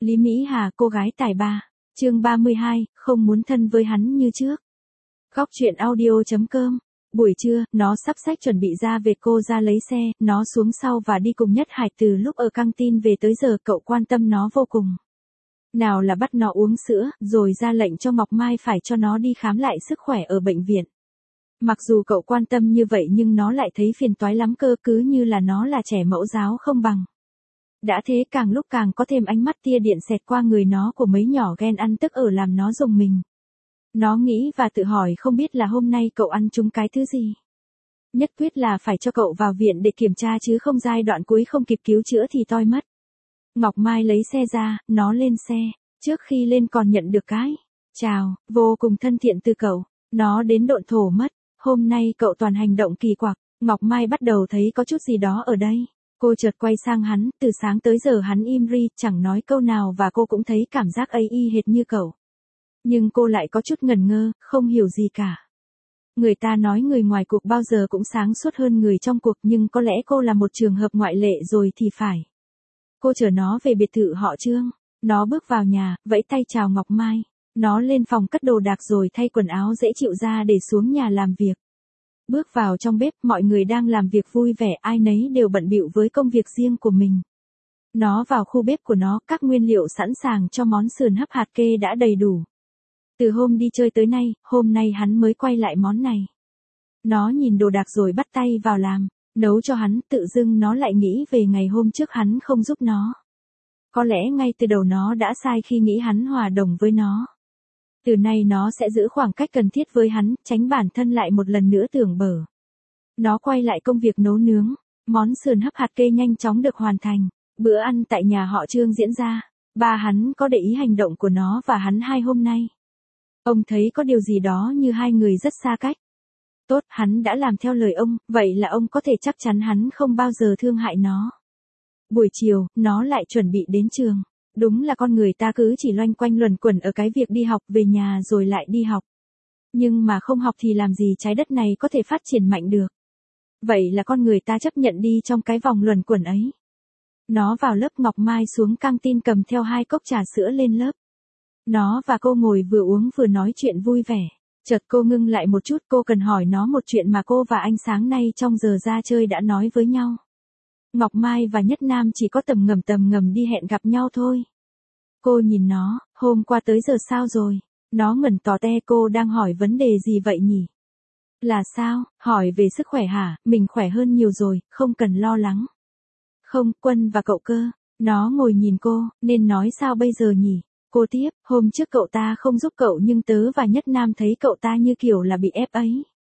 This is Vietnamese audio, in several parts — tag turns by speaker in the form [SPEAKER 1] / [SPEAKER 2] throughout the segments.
[SPEAKER 1] Lý Mỹ Hà, cô gái tài ba. Chương 32, không muốn thân với hắn như trước. Góc truyện audio.com. Buổi trưa, nó sắp xách chuẩn bị ra về, cô ra lấy xe, nó xuống sau và đi cùng Nhất Hải từ lúc ở căng tin về tới giờ. Cậu quan tâm nó vô cùng. Nào là bắt nó uống sữa, rồi ra lệnh cho Ngọc Mai phải cho nó đi khám lại sức khỏe ở bệnh viện. Mặc dù cậu quan tâm như vậy nhưng nó lại thấy phiền toái lắm cơ, cứ như là nó là trẻ mẫu giáo không bằng. Đã thế càng lúc càng có thêm ánh mắt tia điện xẹt qua người nó của mấy nhỏ ghen ăn tức ở làm nó rùng mình. Nó nghĩ và tự hỏi không biết là hôm nay cậu ăn trúng cái thứ gì. Nhất quyết là phải cho cậu vào viện để kiểm tra chứ không giai đoạn cuối không kịp cứu chữa thì toi mất. Ngọc Mai lấy xe ra, nó lên xe. Trước khi lên còn nhận được cái chào vô cùng thân thiện từ cậu. Nó đến độn thổ mất. Hôm nay cậu toàn hành động kỳ quặc. Ngọc Mai bắt đầu thấy có chút gì đó ở đây. Cô chợt quay sang hắn, từ sáng tới giờ hắn im ri, chẳng nói câu nào và cô cũng thấy cảm giác ấy y hệt như cậu. Nhưng cô lại có chút ngẩn ngơ, không hiểu gì cả. Người ta nói người ngoài cuộc bao giờ cũng sáng suốt hơn người trong cuộc, nhưng có lẽ cô là một trường hợp ngoại lệ rồi thì phải. Cô chở nó về biệt thự họ Trương. Nó bước vào nhà, vẫy tay chào Ngọc Mai. Nó lên phòng cất đồ đạc rồi thay quần áo dễ chịu ra để xuống nhà làm việc. Bước vào trong bếp, mọi người đang làm việc vui vẻ, ai nấy đều bận bịu với công việc riêng của mình. Nó vào khu bếp của nó, các nguyên liệu sẵn sàng cho món sườn hấp hạt kê đã đầy đủ. Từ hôm đi chơi tới nay, hôm nay hắn mới quay lại món này. Nó nhìn đồ đạc rồi bắt tay vào làm, nấu cho hắn, tự dưng nó lại nghĩ về ngày hôm trước hắn không giúp nó. Có lẽ ngay từ đầu nó đã sai khi nghĩ hắn hòa đồng với nó. Từ nay nó sẽ giữ khoảng cách cần thiết với hắn, tránh bản thân lại một lần nữa tưởng bở. Nó quay lại công việc nấu nướng, món sườn hấp hạt kê nhanh chóng được hoàn thành. Bữa ăn tại nhà họ Trương diễn ra, ba hắn có để ý hành động của nó và hắn hai hôm nay. Ông thấy có điều gì đó như hai người rất xa cách. Tốt, hắn đã làm theo lời ông, vậy là ông có thể chắc chắn hắn không bao giờ thương hại nó. Buổi chiều, nó lại chuẩn bị đến trường. Đúng là con người ta cứ chỉ loanh quanh luẩn quẩn ở cái việc đi học, về nhà rồi lại đi học. Nhưng mà không học thì làm gì trái đất này có thể phát triển mạnh được. Vậy là con người ta chấp nhận đi trong cái vòng luẩn quẩn ấy. Nó vào lớp, Ngọc Mai xuống căng tin cầm theo 2 cốc trà sữa lên lớp. Nó và cô ngồi vừa uống vừa nói chuyện vui vẻ. Chợt cô ngưng lại một chút, cô cần hỏi nó một chuyện mà cô và anh sáng nay trong giờ ra chơi đã nói với nhau. Ngọc Mai và Nhất Nam chỉ có tầm ngầm đi hẹn gặp nhau thôi. Cô nhìn nó, hôm qua tới giờ sao rồi? Nó ngẩn tò te, cô đang hỏi vấn đề gì vậy nhỉ? Là sao? Hỏi về sức khỏe hả? Mình khỏe hơn nhiều rồi, không cần lo lắng. Không, Quân và cậu cơ. Nó ngồi nhìn cô, nên nói sao bây giờ nhỉ? Cô tiếp, hôm trước cậu ta không giúp cậu nhưng tớ và Nhất Nam thấy cậu ta như kiểu là bị ép ấy.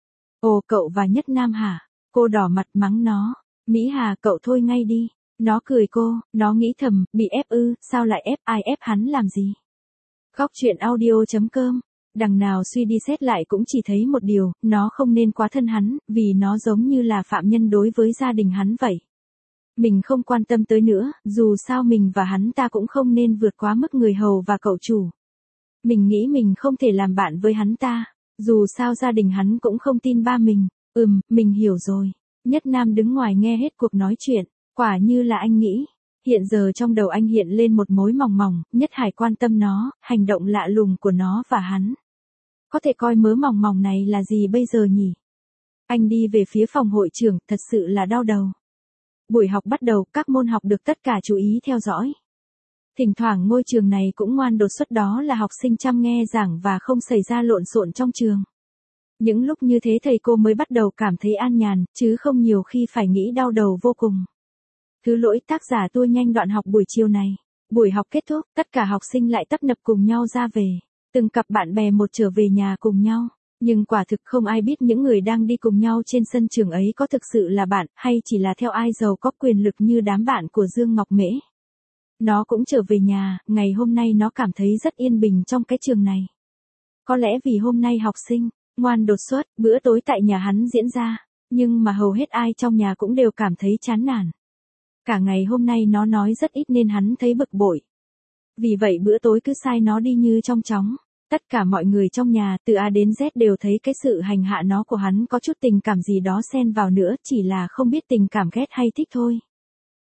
[SPEAKER 1] Ồ, cậu và Nhất Nam hả? Cô đỏ mặt mắng nó. Mỹ Hà, cậu thôi ngay đi. Nó cười cô, nó nghĩ thầm, bị ép ư, sao lại ép, ai ép hắn làm gì? Góc truyện audio.com. Đằng nào suy đi xét lại cũng chỉ thấy một điều, nó không nên quá thân hắn, vì nó giống như là phạm nhân đối với gia đình hắn vậy. Mình không quan tâm tới nữa, dù sao mình và hắn ta cũng không nên vượt quá mức người hầu và cậu chủ. Mình nghĩ mình không thể làm bạn với hắn ta, dù sao gia đình hắn cũng không tin ba mình. Mình hiểu rồi. Nhất Nam đứng ngoài nghe hết cuộc nói chuyện, quả như là anh nghĩ. Hiện giờ trong đầu anh hiện lên một mối mòng mòng, Nhất Hải quan tâm nó, hành động lạ lùng của nó và hắn. Có thể coi mớ mòng mòng này là gì bây giờ nhỉ? Anh đi về phía phòng hội trưởng, thật sự là đau đầu. Buổi học bắt đầu, các môn học được tất cả chú ý theo dõi. Thỉnh thoảng ngôi trường này cũng ngoan đột xuất, đó là học sinh chăm nghe giảng và không xảy ra lộn xộn trong trường. Những lúc như thế thầy cô mới bắt đầu cảm thấy an nhàn, chứ không nhiều khi phải nghĩ đau đầu vô cùng. Thứ lỗi, tác giả tua nhanh đoạn học buổi chiều này. Buổi học kết thúc, tất cả học sinh lại tấp nập cùng nhau ra về. Từng cặp bạn bè một trở về nhà cùng nhau. Nhưng quả thực không ai biết những người đang đi cùng nhau trên sân trường ấy có thực sự là bạn, hay chỉ là theo ai giàu có quyền lực như đám bạn của Dương Ngọc Mễ. Nó cũng trở về nhà, ngày hôm nay nó cảm thấy rất yên bình trong cái trường này. Có lẽ vì hôm nay học sinh ngoan đột xuất, bữa tối tại nhà hắn diễn ra, nhưng mà hầu hết ai trong nhà cũng đều cảm thấy chán nản. Cả ngày hôm nay nó nói rất ít nên hắn thấy bực bội. Vì vậy bữa tối cứ sai nó đi như trong chóng. Tất cả mọi người trong nhà, từ A đến Z đều thấy cái sự hành hạ nó của hắn có chút tình cảm gì đó xen vào nữa, chỉ là không biết tình cảm ghét hay thích thôi.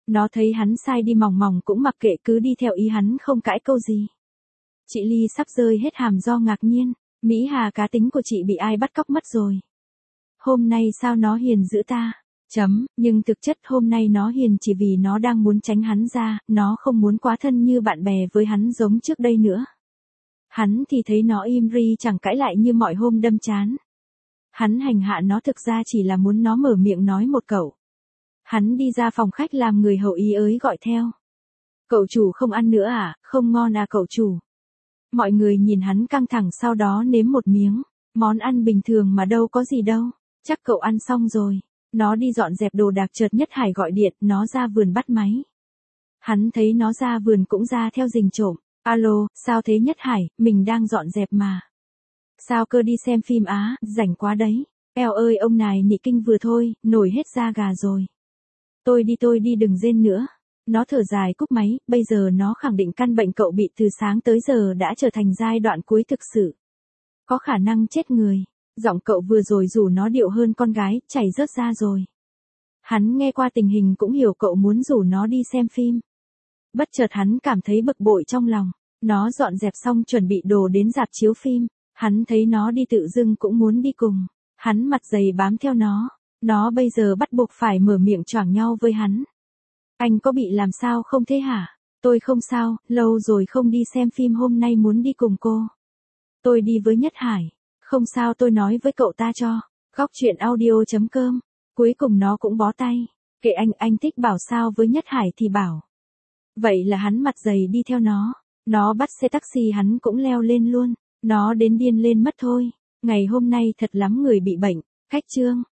[SPEAKER 1] Nó thấy hắn sai đi mòng mòng cũng mặc kệ cứ đi theo ý hắn không cãi câu gì. Chị Ly sắp rơi hết hàm do ngạc nhiên. Mỹ Hà cá tính của chị bị ai bắt cóc mất rồi. Hôm nay sao nó hiền dữ ta? Nhưng thực chất hôm nay nó hiền chỉ vì nó đang muốn tránh hắn ra, nó không muốn quá thân như bạn bè với hắn giống trước đây nữa. Hắn thì thấy nó im ri chẳng cãi lại như mọi hôm đâm chán. Hắn hành hạ nó thực ra chỉ là muốn nó mở miệng nói một câu. Hắn đi ra phòng khách làm người hậu ý ới gọi theo. Cậu chủ không ăn nữa à, không ngon à cậu chủ. Mọi người nhìn hắn căng thẳng sau đó nếm một miếng. Món ăn bình thường mà đâu có gì đâu. Chắc cậu ăn xong rồi. Nó đi dọn dẹp đồ đạc chợt Nhất Hải gọi điện, nó ra vườn bắt máy. Hắn thấy nó ra vườn cũng ra theo rình trộm. Alo, sao thế Nhất Hải, mình đang dọn dẹp mà. Sao cơ đi xem phim á, rảnh quá đấy. Eo ơi ông này nị kinh vừa thôi, nổi hết da gà rồi. Tôi đi đừng rên nữa. Nó thở dài cúp máy, bây giờ nó khẳng định căn bệnh cậu bị từ sáng tới giờ đã trở thành giai đoạn cuối thực sự. Có khả năng chết người. Giọng cậu vừa rồi rủ nó điệu hơn con gái, chảy rớt ra rồi. Hắn nghe qua tình hình cũng hiểu cậu muốn rủ nó đi xem phim. Bất chợt hắn cảm thấy bực bội trong lòng. Nó dọn dẹp xong chuẩn bị đồ đến rạp chiếu phim. Hắn thấy nó đi tự dưng cũng muốn đi cùng. Hắn mặt dày bám theo nó. Nó bây giờ bắt buộc phải mở miệng choảng nhau với hắn. Anh có bị làm sao không thế hả? Tôi không sao, lâu rồi không đi xem phim hôm nay muốn đi cùng cô. Tôi đi với Nhất Hải. Không sao tôi nói với cậu ta cho. Góc chuyện audio.com. Cuối cùng nó cũng bó tay. Kệ anh thích bảo sao với Nhất Hải thì bảo. Vậy là hắn mặt dày đi theo nó. Nó bắt xe taxi hắn cũng leo lên luôn. Nó đến điên lên mất thôi. Ngày hôm nay thật lắm người bị bệnh. Cách chương.